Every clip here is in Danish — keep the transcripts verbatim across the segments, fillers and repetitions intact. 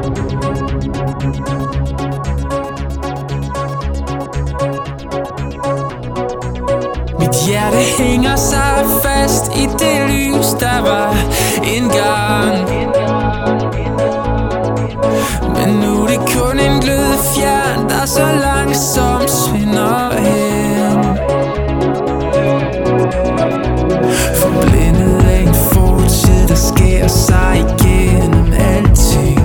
Mit hjerte hænger sig fast i det lys, der var engang. Men nu er det kun en glød fjern, der så langsomt svinder hen. Forblændet af en fortid, der skærer sig igennem alting.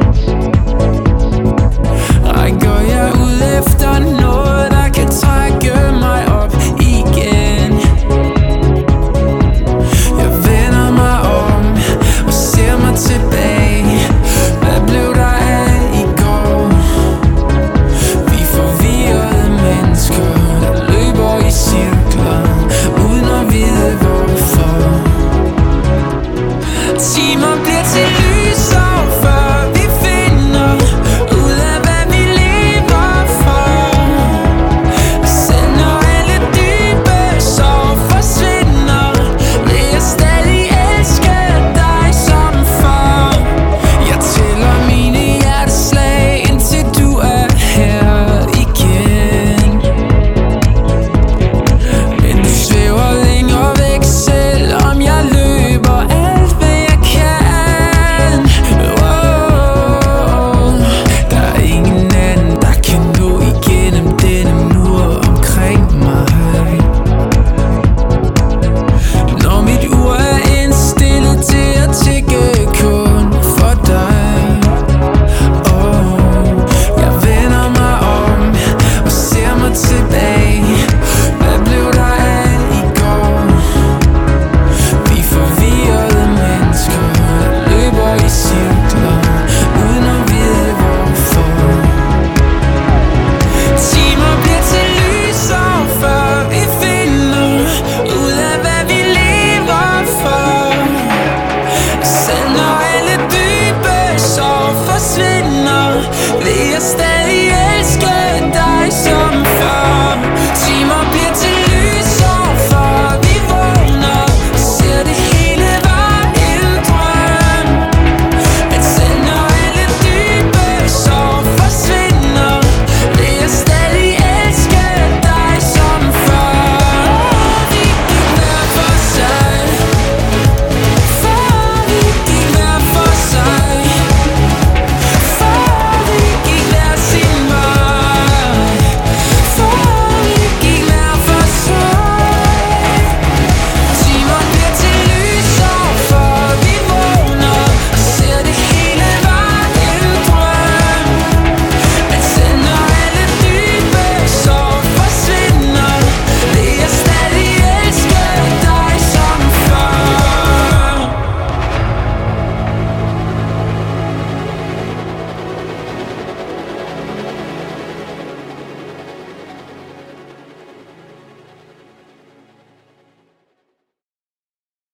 Rækker jeg ud efter noget, der kan trække mig op igen. Jeg vender mig om og ser mig tilbage. Hvad blev der af i går? Vi forvirrede mennesker, der løber i cirkler uden at vide hvorfor. Timer bliver til